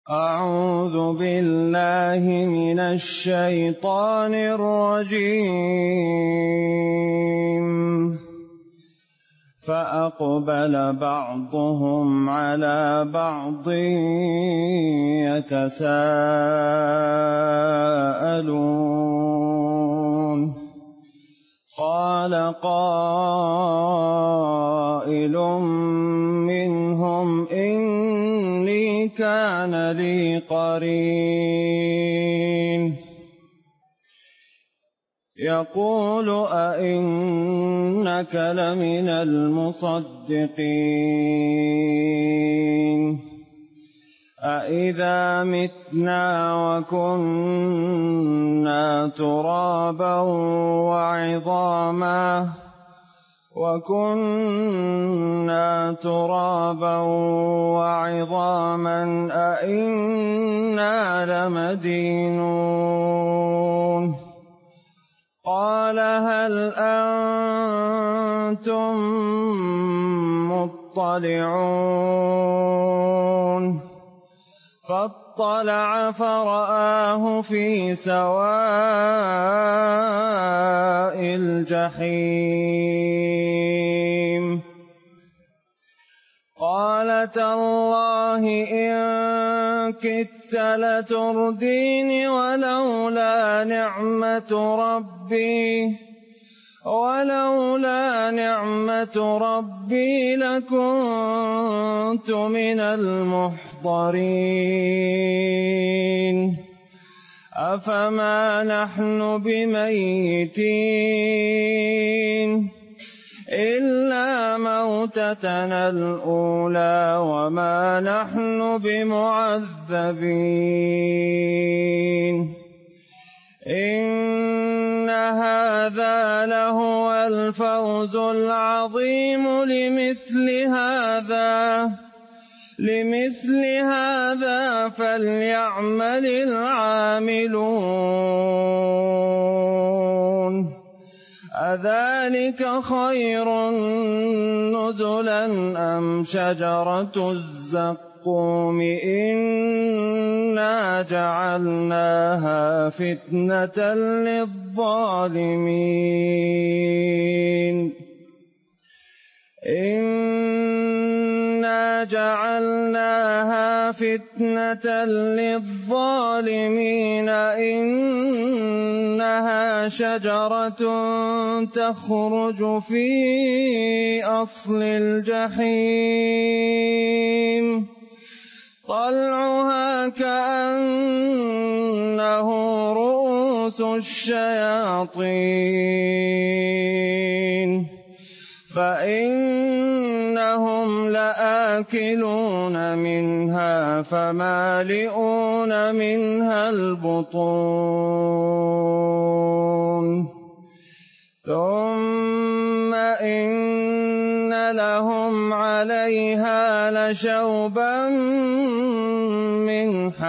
أعوذ بالله من الشيطان الرجيم. فأقبل بعضهم على بعض يتساءلون. قال قائل منهم إني كان لي قرين يقول أئنك لمن المصدقين أئذا متنا وكنا ترابا وعظاما أئنا لمدينون. قال هل أنتم مطلعون؟ فاطلع فرآه في سواء الجحيم. قال تالله إن كدت لتردين ولولا نعمة ربي لكنت من المحضرين. أفما نحن بميتين إلا موتتنا الأولى وما نحن بمعذبين. إن هذا لهو الفوز العظيم. لمثل هذا فليعمل العاملون. أذلك خير نزلا أم شجرة الزقوم إنا جعلناها فتنة للظالمين إنها شجرة تخرج في أصل الجحيم طلعها كأنه رؤوس الشياطين فإنهم لآكلون منها فمالئون منها البطون ثم إن لهم عليها لشوبا من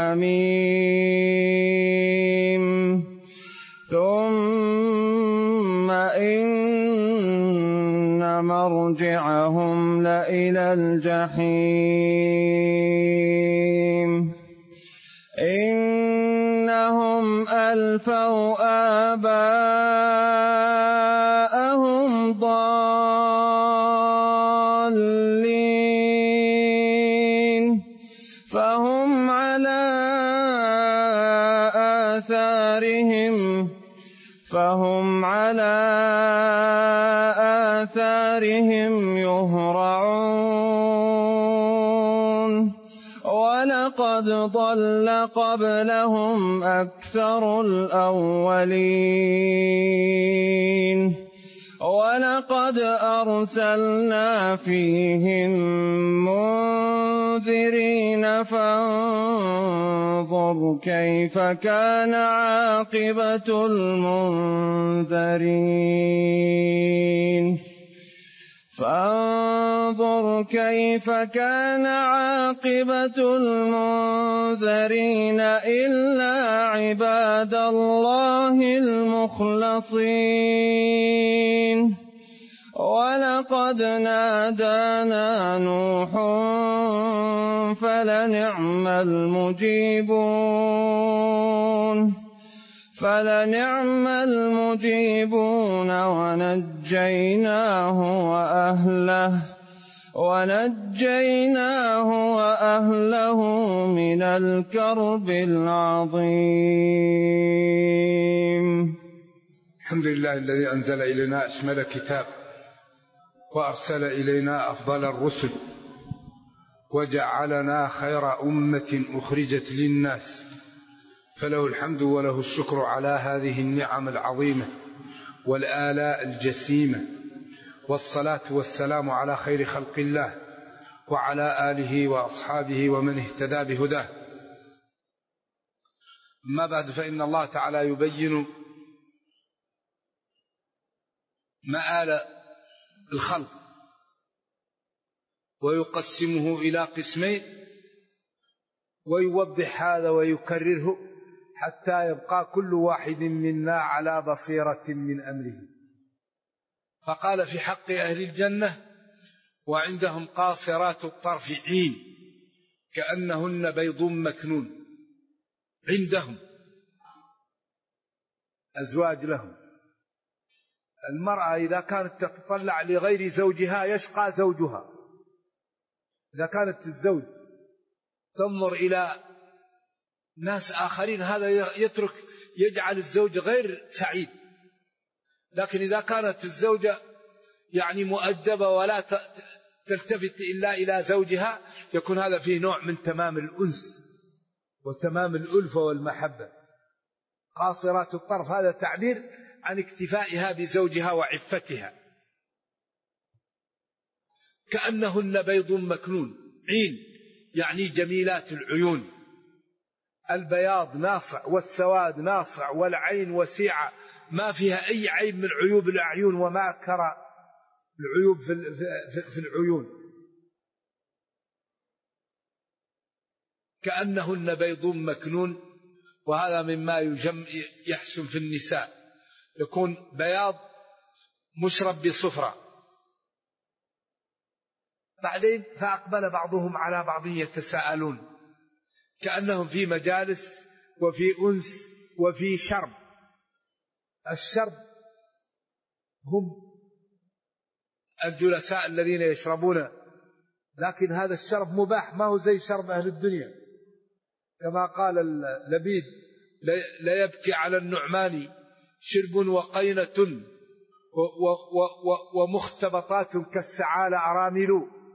حميم ثم إن مرجعهم لإلى الجحيم إنهم ألفوا آباءهم ضالين فهم على آثارهم يهرعون ولقد ضل قبلهم أكثر الأولين ولقد أرسلنا فيهم منذرين فانظر كيف كان عاقبة المنذرين إلا عباد الله المخلصين ولقد نادانا نوح فلنعم المجيبون ونجيناه وأهله من الكرب العظيم. الحمد لله الذي أنزل إلينا أشمل كتاب وأرسل إلينا أفضل الرسل وجعلنا خير أمة أخرجت للناس، فله الحمد وله الشكر على هذه النعم العظيمة والآلاء الجسيمة، والصلاة والسلام على خير خلق الله وعلى آله وأصحابه ومن اهتدى بهداه. أما بعد، فإن الله تعالى يبين مآل الخلق ويقسمه إلى قسمين، ويوضح هذا ويكرره حتى يبقى كل واحد منا على بصيرة من أمره. فقال في حق أهل الجنة: وعندهم قاصرات الطرف عين كأنهن بيض مكنون. عندهم أزواج لهم. المرأة إذا كانت تتطلع لغير زوجها يشقى زوجها. إذا كانت الزوج تنظر إلى ناس آخرين هذا يجعل الزوج غير سعيد. لكن إذا كانت الزوجة يعني مؤدبة ولا تلتفت إلا إلى زوجها يكون هذا فيه نوع من تمام الأنس وتمام الألفة والمحبة. قاصرات الطرف هذا تعبير عن اكتفائها بزوجها وعفتها. كأنهن بيض مكنون. عين يعني جميلات العيون، البياض ناصع والسواد ناصع والعين وسيعة، ما فيها أي عيب من عيوب الأعين وما أكثر العيوب في العيون. كأنهن بيض مكنون، وهذا مما يحسن في النساء، يكون بياض مشرب بصفرة. بعدين فأقبل بعضهم على بعض يتساءلون، كأنهم في مجالس وفي أنس وفي شرب. الشرب هم الجلساء الذين يشربون، لكن هذا الشرب مباح، ما هو زي شرب أهل الدنيا. كما قال لبيد: لا يبكي على النعمان شرب وقينة ومختبطات كالسعال أرامل.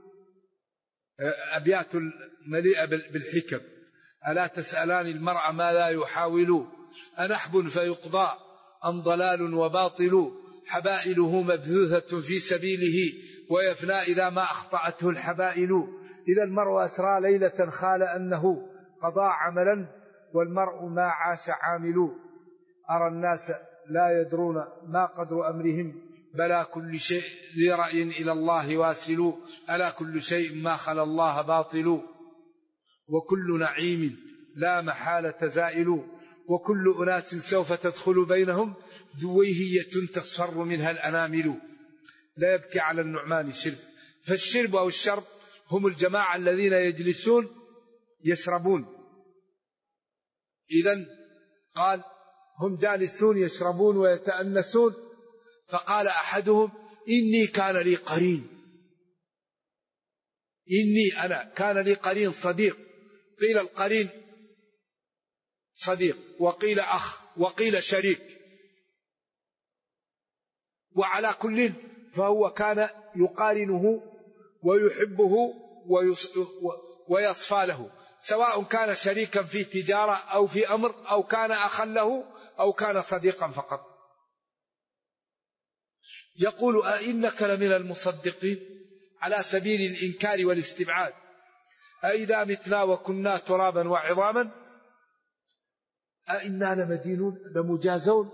أبيات مليئة بالحكم. ألا تسألان المرء ما لا يحاول، أنحب فيقضى أم ضلال وباطل، حبائله مبثوثة في سبيله ويفنى إذا ما أخطأته الحبائل. إذا المرء أسرى ليلة خال أنه قضى عملا والمرء ما عاش عامل. أرى الناس لا يدرون ما قدر أمرهم، بلا كل شيء ذي رأي إلى الله واسل. ألا كل شيء ما خلا الله باطل، وكل نعيم لا محالة زائل، وكل أناس سوف تدخل بينهم دويهية تصفر منها الأنامل. لا يبكي على النعمان شرب. فالشرب أو الشرب هم الجماعة الذين يجلسون يشربون. إذن قال هم جالسون يشربون ويتأنسون. فقال أحدهم: إني كان لي قرين. إني أنا كان لي قرين صديق. قيل القرين صديق، وقيل أخ، وقيل شريك، وعلى كل فهو كان يقارنه ويحبه ويصفى له، سواء كان شريكا في تجارة أو في أمر، أو كان أخا له، أو كان صديقا فقط. يقول: أئنك لمن المصدقين، على سبيل الإنكار والاستبعاد. أئذا متنا وكنا ترابا وعظاما أئنا لمدينون لمجازون.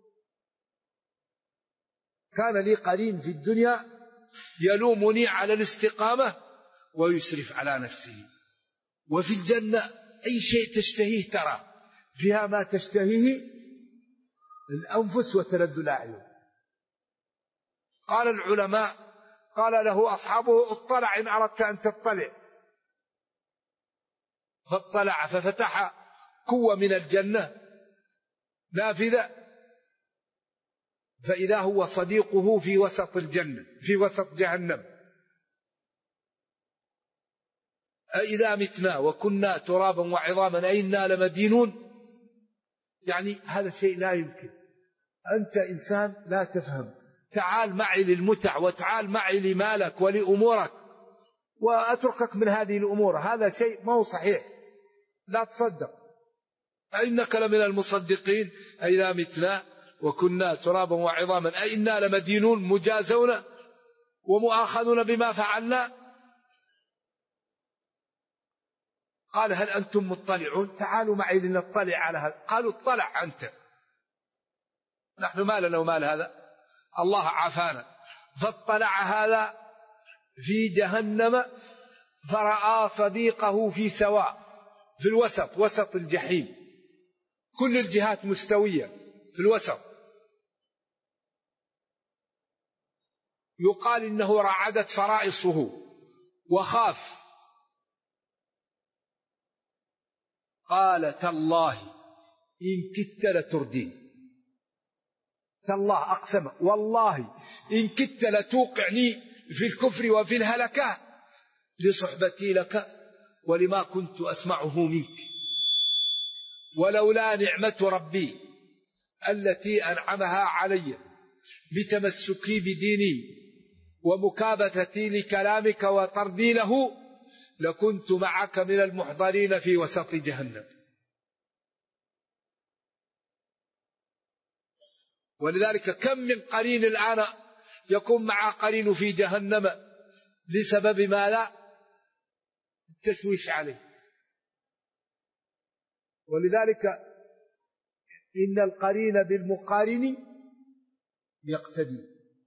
كان لي قرين في الدنيا يلومني على الاستقامة ويسرف على نفسه، وفي الجنة أي شيء تشتهيه ترى فيها ما تشتهيه الأنفس وتلذ الأعين. قال العلماء: قال له أصحابه: اطلع إن أردت أن تطلع. فاطلع ففتح قوة من الجنة نافذة، فإذا هو صديقه في وسط الجنة في وسط جهنم. أإذا متنا وكنا ترابا وعظاما أئنا لمدينون. يعني هذا شيء لا يمكن. أنت إنسان لا تفهم، تعال معي للمتع وتعال معي لمالك ولأمورك وأتركك من هذه الأمور. هذا شيء ما هو صحيح، لا تصدق. أئنك لمن المصدقين أئذا متنا وكنا ترابا وعظاما أئنا لمدينون مجازون ومؤاخذون بما فعلنا. قال هل أنتم مطلعون؟ تعالوا معي لنطلع على هذا. قالوا اطلع أنت، نحن ما لنا ومال هذا، الله عافانا. فاطلع هذا في جهنم فرأى صديقه في سواء، في الوسط، وسط الجحيم، كل الجهات مستوية في الوسط. يقال إنه رعدت فرائصه وخاف. قال تالله إن كدت لتردين. تالله أقسم والله إن كدت لتوقعني في الكفر وفي الهلكة لصحبتي لك ولما كنت أسمعه منك ولولا نعمة ربي التي أنعمها علي بتمسكي بديني ومكابتتي لكلامك وطردي له لكنت معك من المحضرين في وسط جهنم. ولذلك كم من قرين الآن يكون مع قرين في جهنم لسبب ما لا التشويش عليه. ولذلك إن القرين بالمقارن يقتدي.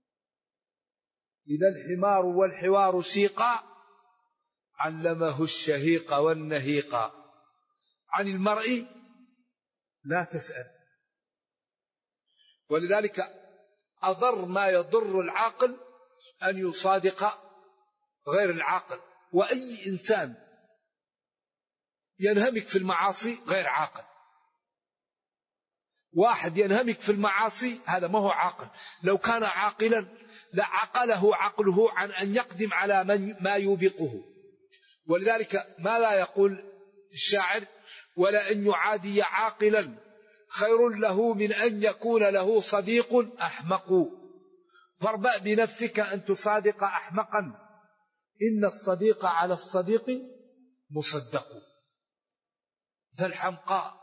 إذا الحمار والحوار سيقا علمه الشهيق والنهيق. عن المرء لا تسأل. ولذلك أضر ما يضر العاقل أن يصادق غير العاقل. وأي إنسان ينهمك في المعاصي غير عاقل. واحد ينهمك في المعاصي هذا ما هو عاقل. لو كان عاقلا لعقله عقله عن أن يقدم على ما يوبقه. ولذلك ما لا يقول الشاعر ولا أن يعادي عاقلا خير له من أن يكون له صديق أحمق. فاربأ بنفسك أن تصادق أحمقا إن الصديق على الصديق مصدق. فالحمقاء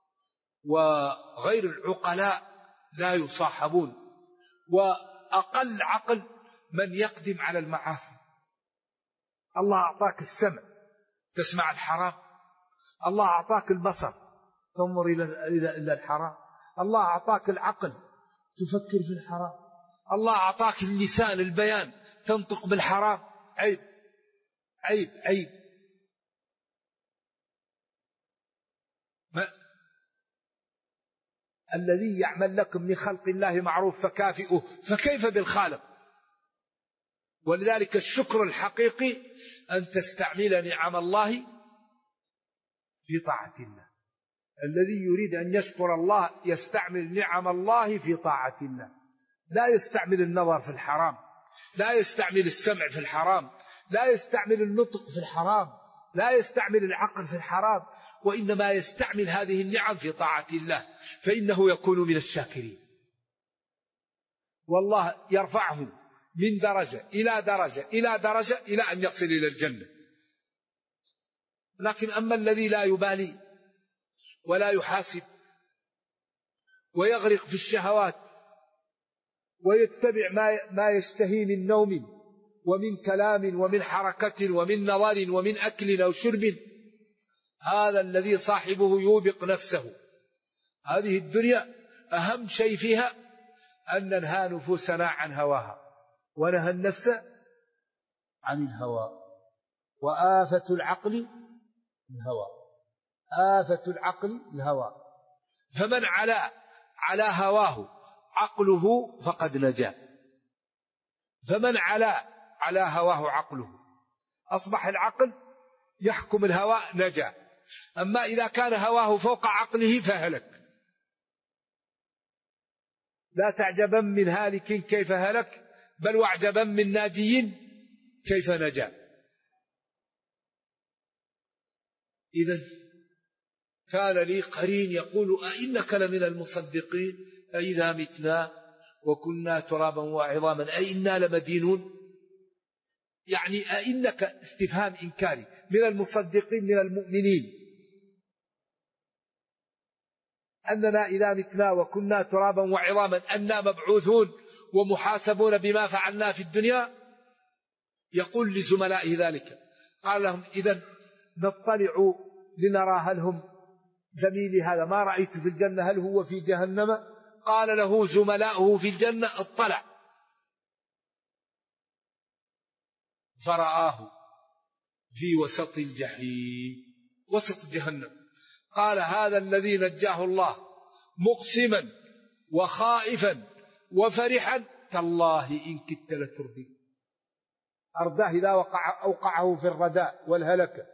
وغير العقلاء لا يصاحبون. وأقل عقل من يقدم على المعاصي. الله أعطاك السمع تسمع الحرام، الله أعطاك البصر تنظر إلى الحرام، الله أعطاك العقل تفكر في الحرام، الله أعطاك اللسان البيان تنطق بالحرام. عيب عيب عيب. الذي يعمل لكم من خلق الله معروف فكافئوه، فكيف بالخالق؟ ولذلك الشكر الحقيقي أن تستعمل نعم الله في طاعة الله. الذي يريد أن يشكر الله يستعمل نعم الله في طاعة الله، لا يستعمل النظر في الحرام، لا يستعمل السمع في الحرام، لا يستعمل النطق في الحرام، لا يستعمل العقل في الحرام، وإنما يستعمل هذه النعم في طاعة الله فإنه يكون من الشاكرين. والله يرفعه من درجة إلى درجة إلى درجة إلى أن يصل إلى الجنة. لكن أما الذي لا يبالي ولا يحاسب ويغرق في الشهوات ويتبع ما يشتهي من نوم ومن كلام ومن حركة ومن نظر ومن أكل أو شرب، هذا الذي صاحبه يوبق نفسه. هذه الدنيا أهم شيء فيها أن ننهى نفوسنا عن هواها ونهى النفس عن الهوى. وآفة العقل الهوى، آفة العقل الهوى. فمن على هواه عقله فقد نجا. فمن على هواه عقله أصبح العقل يحكم الهوى نجا. أما إذا كان هواه فوق عقله فهلك. لا تعجبا من هالك كيف هلك، بل واعجبا من ناجي كيف نجا. إذن كان لي قرين يقول أئنك لمن المصدقين أئذا متنا وكنا ترابا وعظاما أئنا لمدينون. يعني أئنك استفهام إنكاري، من المصدقين من المؤمنين أننا إذا متنا وكنا ترابا وعظاما أننا مبعوثون ومحاسبون بما فعلنا في الدنيا. يقول لزملائه ذلك، قال لهم إذن نطلع لنرى هل هم زميلي هذا ما رأيت في الجنة هل هو في جهنم. قال له زملاؤه في الجنة اطلع فرآه في وسط الجحيم، وسط جهنم. قال هذا الذي نجاه الله مقسما وخائفا وفرحا تالله إن كدت لتردي. أرداه إذا أوقعه في الرداء والهلكة.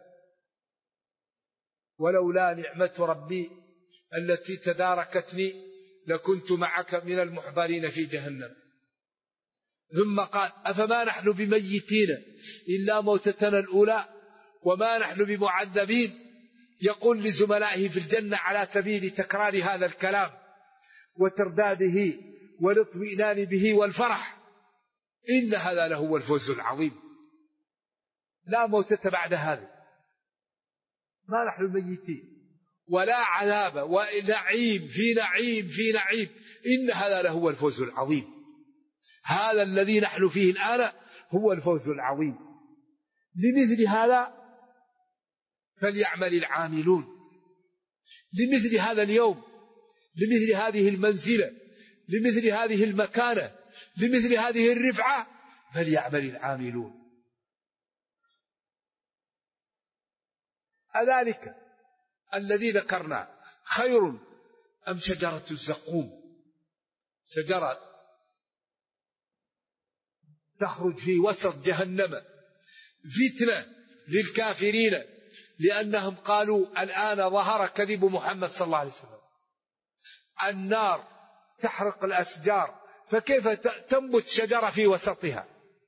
ولولا نعمة ربي التي تداركتني لكنت معك من المحضرين في جهنم. ثم قال أفما نحن بميتين إلا موتتنا الأولى وما نحن بمعذبين. يقول لزملائه في الجنة على سبيل تكرار هذا الكلام وترداده والاطمئنان به والفرح، إن هذا لهو الفوز العظيم. لا موتة بعد هذا، ما نحن ميتين، ولا عذاب ونعيم في نعيم في نعيم، إن هذا لهو الفوز العظيم. هذا الذي نحن فيه الآن هو الفوز العظيم. لمثل هذا فليعمل العاملون. لمثل هذا اليوم، لمثل هذه المنزلة، لمثل هذه المكانة، لمثل هذه الرفعة فليعمل العاملون. أذلك الذي ذكرنا خير أم شجرة الزقوم؟ شجرة تخرج في وسط جهنم فتنة للكافرين، لأنهم قالوا الآن ظهر كذب محمد صلى الله عليه وسلم. النار تحرق الأشجار، فكيف تنبت شجرة في وسطها؟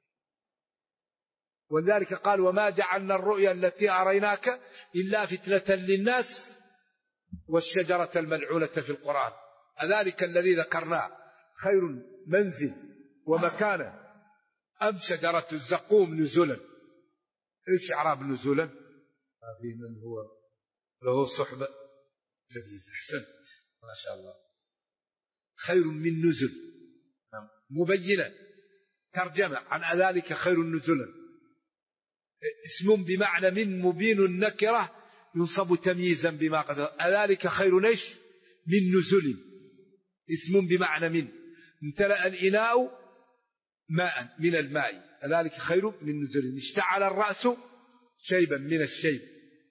ولذلك قال وما جعلنا الرؤيا التي أريناك إلا فتنة للناس والشجرة الملعونة في القرآن. أذلك الذي ذكرناه خير منزل ومكانة أم شجرة الزقوم نزلا؟ إيش إعراب نزلا؟ في من هو له صحبة جميل، أحسنت ما شاء الله. خير من نزل مبينة ترجمة عن ذلك خير نزلا، اسم بمعنى من مبين النكرة ينصب تمييزا بما قد. ذلك خير ايش؟ من نزل، اسم بمعنى من امتلأ الإناء ماء من الماء، ذلك خير من نزل. اشتعل الرأس شيبا من الشيب.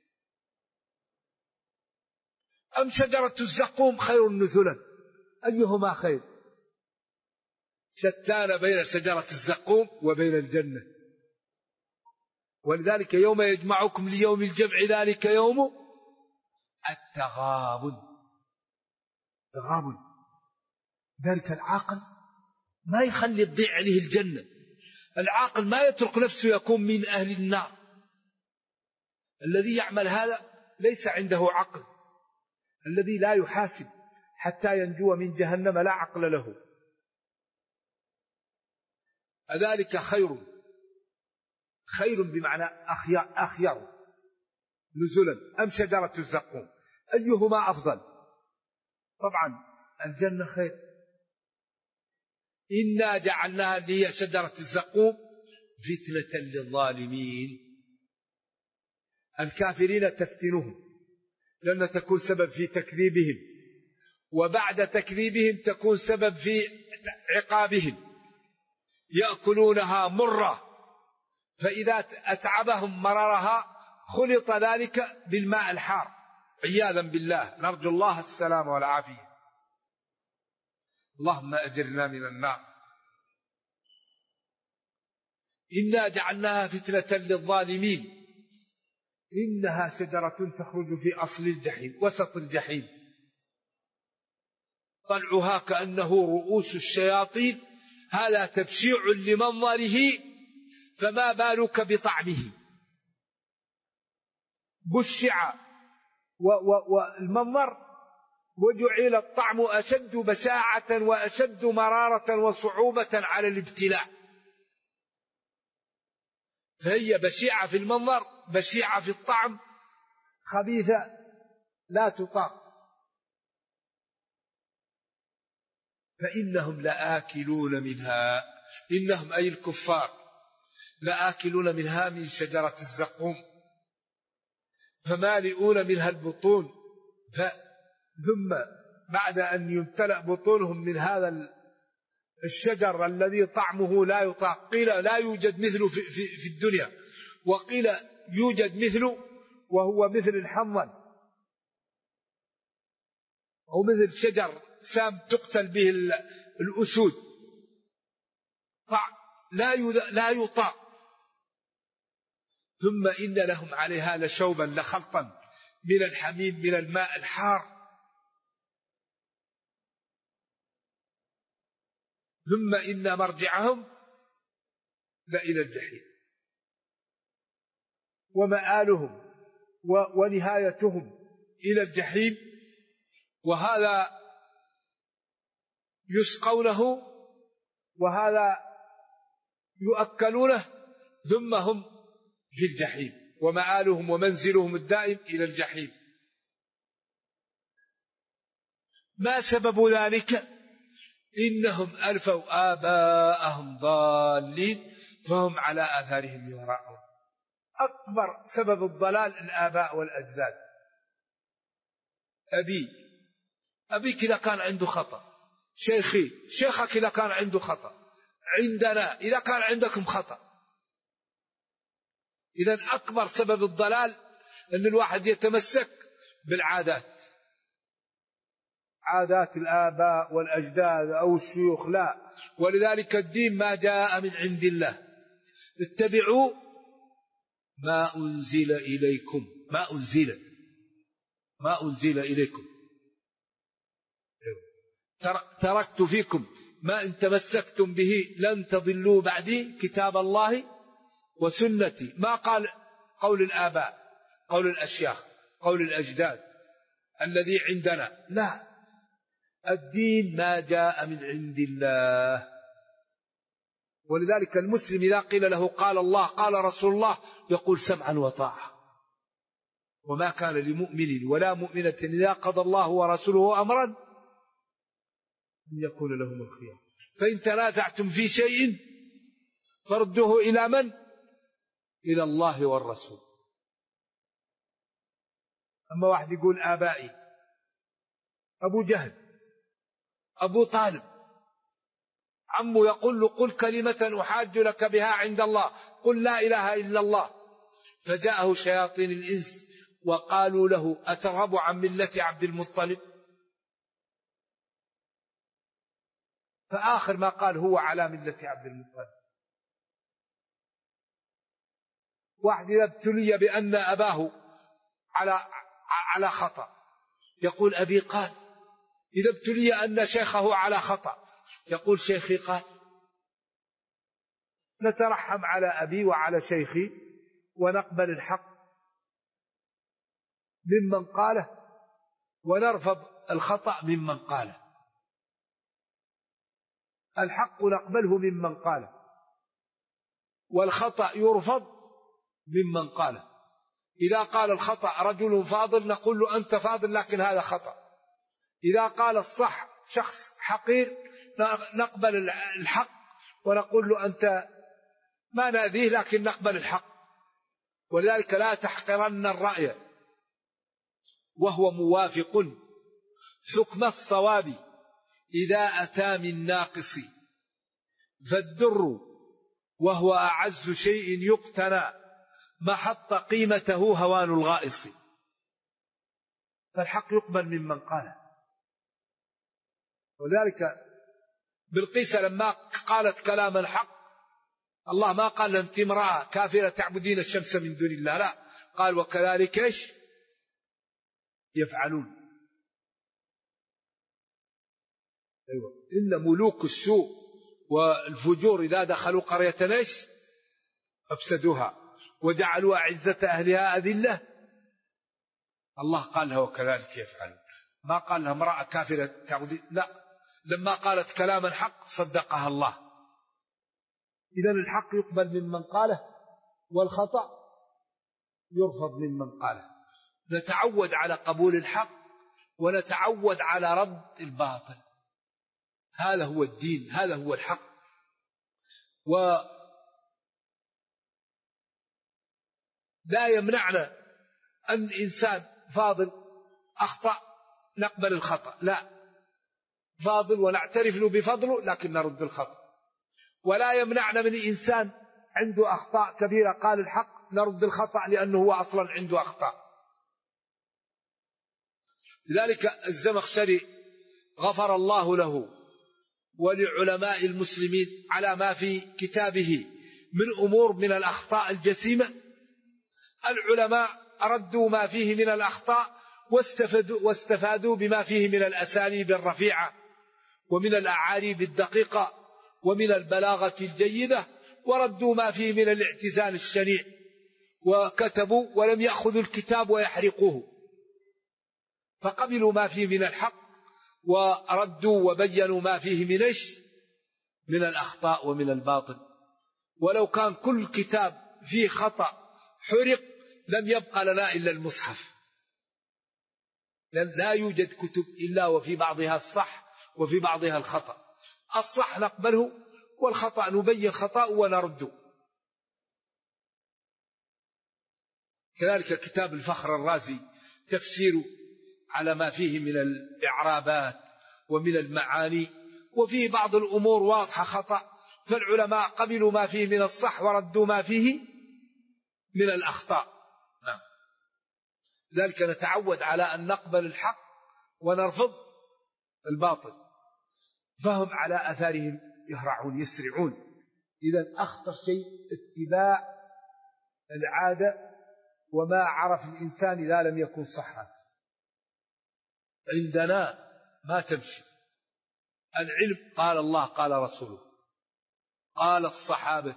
أم شجرة الزقوم خير نزلا؟ أيهما خير؟ شتان بين شجرة الزقوم وبين الجنة. ولذلك يوم يجمعكم ليوم الجمع ذلك يوم التغابن. تغابن، ذلك العاقل ما يخلي تضيع عليه الجنة. العاقل ما يترك نفسه يكون من أهل النار. الذي يعمل هذا ليس عنده عقل. الذي لا يحاسب حتى ينجو من جهنم لا عقل له. أذلك خير بمعنى أخير نزلا أم شجرة الزقوم؟ أيهما أفضل؟ طبعا الجنة خير. إنا جعلناها هي شجرة الزقوم فتنة للظالمين. الكافرين تفتنهم لأن تكون سبب في تكذيبهم، وبعد تكذيبهم تكون سبب في عقابهم. يأكلونها مرة، فإذا أتعبهم مررها خلط ذلك بالماء الحار عياذا بالله، نرجو الله السلام والعافية. اللهم أجرنا من النار. إنا جعلناها فتنة للظالمين. إنها شجرة تخرج في أصل الجحيم وسط الجحيم طلعها كأنه رؤوس الشياطين. هذا تبشيع لمنظره، فما بالك بطعمه. بشع والمنظر، وجعل الطعم أشد بشاعة وأشد مرارة وصعوبة على الابتلاع. فهي بشعة في المنظر، بشعة في الطعم، خبيثة لا تطاق. فإنهم لآكلون منها، إنهم أي الكفار لآكلون منها من شجرة الزقوم فمالئون منها البطون. ثم بعد أن يمتلأ بطونهم من هذا الشجر الذي طعمه لا يطاق، قيل لا يوجد مثله في الدنيا، وقيل يوجد مثله وهو مثل الحنظل أو مثل شجر سام تقتل به الأسود، طعم لا يطاق. ثم إن لهم عليها لشوبا لخلطا من الحميم من الماء الحار. ثم إن مرجعهم لإلى الجحيم، ومآلهم ونهايتهم إلى الجحيم. وهذا يسقونه وهذا يؤكلونه، ثم هم في الجحيم، ومآلهم ومنزلهم الدائم إلى الجحيم. ما سبب ذلك؟ إنهم ألفوا آباءهم ضالين فهم على آثارهم يهرعون. أكبر سبب الضلال الآباء والأجداد. أبيك إذا كان عنده خطأ، شيخك إذا كان عنده خطأ، عندنا إذا كان عندكم خطأ. إذن أكبر سبب الضلال أن الواحد يتمسك بالعادات، عادات الآباء والأجداد أو الشيوخ، لا. ولذلك الدين ما جاء من عند الله. اتبعوا ما أنزل إليكم، ما أنزل إليكم. تركت فيكم ما إن تمسكتم به لن تضلوا بعدي، كتاب الله وسنتي. ما قال قول الآباء، قول الأشياخ، قول الأجداد الذي عندنا، لا. الدين ما جاء من عند الله. ولذلك المسلم إذا قيل له قال الله قال رسول الله يقول سمعا وطاعة. وما كان لمؤمن ولا مؤمنة إذا قضى الله ورسوله أمرا أن يكون لهم الخيار. فإن تنازعتم في شيء فردوه إلى من؟ إلى الله والرسول. أما واحد يقول آبائي، أبو جهل، أبو طالب، عمه يقول له قل كلمة أحاج لك بها عند الله، قل لا إله إلا الله. فجاءه شياطين الإنس وقالوا له أترغب عن ملة عبد المطلب؟ فآخر ما قال هو على ملة عبد المطلب. واحد إذا ابتلي بأن أباه على خطأ يقول أبي قال. إذا ابتلي أن شيخه على خطأ يقول شيخي قال. نترحم على أبي وعلى شيخي ونقبل الحق ممن قاله ونرفض الخطأ ممن قاله. الحق نقبله ممن قاله، والخطأ يرفض ممن قاله. إذا قال الخطأ رجل فاضل نقول له أنت فاضل لكن هذا خطأ. إذا قال الصح شخص حقير نقبل الحق ونقول له أنت ما نأذيه لكن نقبل الحق. ولذلك لا تحقرن الرأي وهو موافق حكم الصواب إذا أتى من ناقص، فالدر وهو أعز شيء يقتنى محط قيمته هوان الغائص. فالحق يقبل ممن قاله. وذلك بلقيس لما قالت كلام الحق الله ما قال أنت امرأة كافرة تعبدين الشمس من دون الله، لا، قال وكذلك إيش يفعلون. أيوة. إن ملوك السوء والفجور إذا دخلوا قرية إيش أفسدوها وجعلوا أعزة أهلها أذلة. الله قال لها وكذلك يفعلون، ما قال لها امرأة كافرة تعودي، لا، لما قالت كلاما حق صدقها الله. إذن الحق يقبل ممن قاله والخطأ يرفض ممن قاله. نتعود على قبول الحق ونتعود على رد الباطل، هذا هو الدين، هذا هو الحق. ولا يمنعنا أن إنسان فاضل أخطأ نقبل الخطأ، لا، فاضل ونعترف له بفضله لكن نرد الخطأ. ولا يمنعنا من إنسان عنده أخطاء كبيرة قال الحق نرد الخطأ لأنه هو أصلا عنده أخطاء. لذلك الزمخشري غفر الله له ولعلماء المسلمين على ما في كتابه من أمور من الأخطاء الجسيمة. العلماء ردوا ما فيه من الأخطاء واستفادوا بما فيه من الأساليب الرفيعة ومن الأعاريب الدقيقة ومن البلاغة الجيدة، وردوا ما فيه من الاعتزال الشنيع، وكتبوا ولم يأخذوا الكتاب ويحرقوه، فقبلوا ما فيه من الحق وردوا وبينوا ما فيه من الأخطاء ومن الباطل. ولو كان كل كتاب فيه خطأ حرق لم يبقى لنا إلا المصحف، لأن لا يوجد كتب إلا وفي بعضها الصح وفي بعضها الخطأ. الصح نقبله والخطأ نبين خطأ ونرده. كذلك كتاب الفخر الرازي تفسير على ما فيه من الإعرابات ومن المعاني، وفيه بعض الأمور واضحة خطأ، فالعلماء قبلوا ما فيه من الصح وردوا ما فيه من الأخطاء. نعم. ذلك نتعود على أن نقبل الحق ونرفض الباطل، فهم على أثارهم يهرعون يسرعون. إذن أخطر شيء اتباع العادة وما عرف الإنسان إذا لم يكن صحا. عندنا ما تمشي العلم، قال الله قال رسوله قال الصحابة.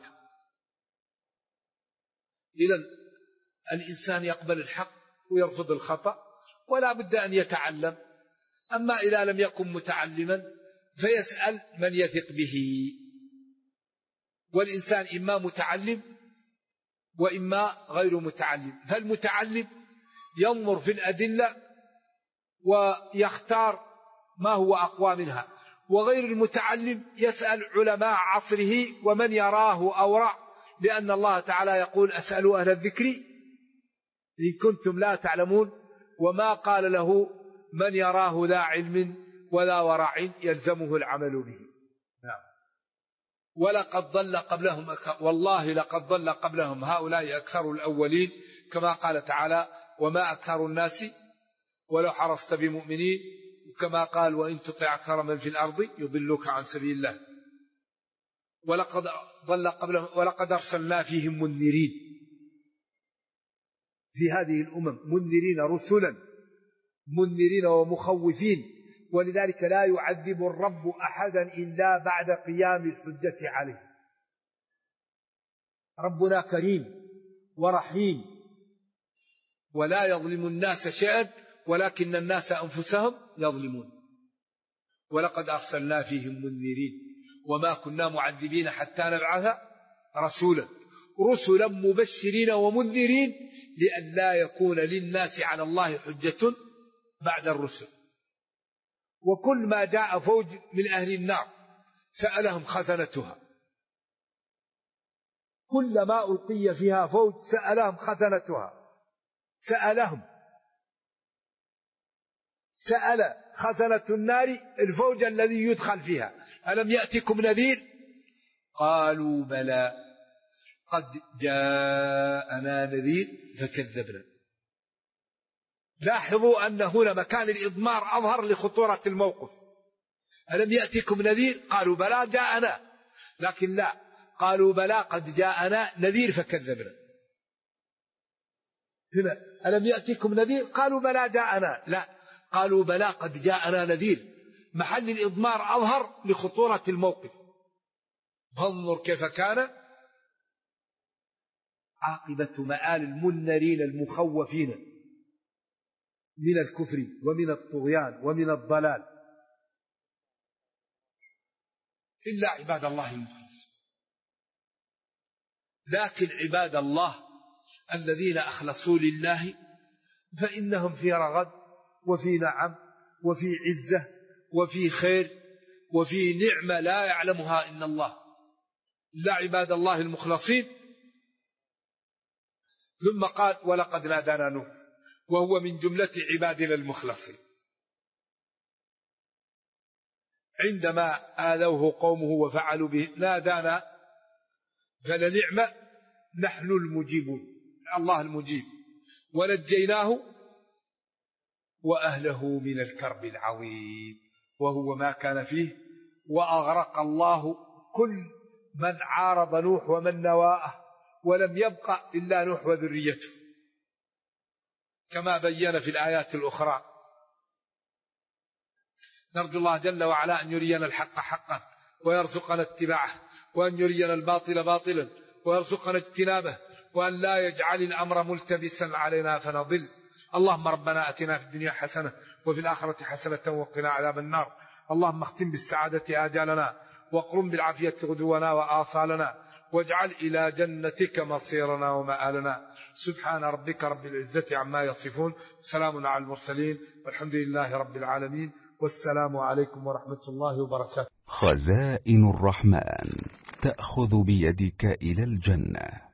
إذن الإنسان يقبل الحق ويرفض الخطأ ولا بد أن يتعلم. أما إذا لم يكن متعلما فيسأل من يثق به. والإنسان إما متعلم وإما غير متعلم، فالمتعلم ينظر في الأدلة ويختار ما هو أقوى منها، وغير المتعلم يسأل علماء عصره ومن يراه أورع، لأن الله تعالى يقول أسألوا أهل الذكر إن كنتم لا تعلمون، وما قال له من يراه ذا علم ولا ورع يلزمه العمل به. نعم. ولقد ضل قبلهم، والله لقد ضل قبلهم هؤلاء أكثر الأولين، كما قال تعالى وما أكثر الناس ولو حرصت بمؤمنين، وكما قال وإن تطع أكثر من في الأرض يضلوك عن سبيل الله. ولقد ضل قبلهم ولقد أرسلنا فيهم منذرين، في هذه الأمم منذرين رسلا منذرين ومخوفين. ولذلك لا يعذب الرب أحدا إلا بعد قيام الحجة عليه. ربنا كريم ورحيم ولا يظلم الناس شيئا ولكن الناس أنفسهم يظلمون. ولقد أرسلنا فيهم منذرين وما كنا معذبين حتى نبعث رسولا، رسلا مبشرين ومنذرين لئلا يكون للناس على الله حجة بعد الرسل. وكل ما جاء فوج من أهل النار سألهم خزنتها، كل ما ألقي فيها فوج سألهم خزنتها، سأل خزنة النار الفوج الذي يدخل فيها ألم يأتكم نذير؟ قالوا بلى قد جاءنا نذير فكذبنا. لاحظوا أن هنا مكان الإضمار أظهر لخطورة الموقف. ألم يأتكم نذير؟ قالوا بلى جاءنا، لكن لا، قالوا بلى قد جاءنا نذير فكذبنا. هنا ألم يأتكم نذير قالوا بلى جاءنا، لا قالوا بلى قد جاءنا نذير، محل الإضمار أظهر لخطورة الموقف. فانظر كيف كان عاقبة مآل المنذرين المخوفين من الكفر ومن الطغيان ومن الضلال إلا عباد الله المخلصين. لكن عباد الله الذين أخلصوا لله فإنهم في رغد وفي نعم وفي عزة وفي خير وفي نعمة لا يعلمها إلا الله، إلا عباد الله المخلصين. ثم قال ولقد نادانا نوح، وهو من جملة عبادنا المخلصين. عندما آذوه قومه وفعلوا به نادانا فلنعم نحن المجيبون، الله المجيب، ونجيناه وأهله من الكرب العظيم وهو ما كان فيه، وأغرق الله كل من عارض نوح ومن نواه، ولم يبقى إلا نوح وذريته كما بين في الآيات الأخرى. نرجو الله جل وعلا أن يرينا الحق حقا ويرزقنا اتباعه، وأن يرينا الباطل باطلا ويرزقنا اجتنابه، وأن لا يجعل الأمر ملتبسا علينا فنضل. اللهم ربنا أتنا في الدنيا حسنة وفي الآخرة حسنة وقنا عذاب النار. اللهم اختم بالسعادة آجالنا واقرم بالعافية غدونا وآصالنا، واجعل إلى جنتك مصيرنا ومآلنا. سبحان ربك رب العزة عما يصفون، سلام على المرسلين، والحمد لله رب العالمين، والسلام عليكم ورحمة الله وبركاته. خزائن الرحمن تأخذ بيدك إلى الجنة.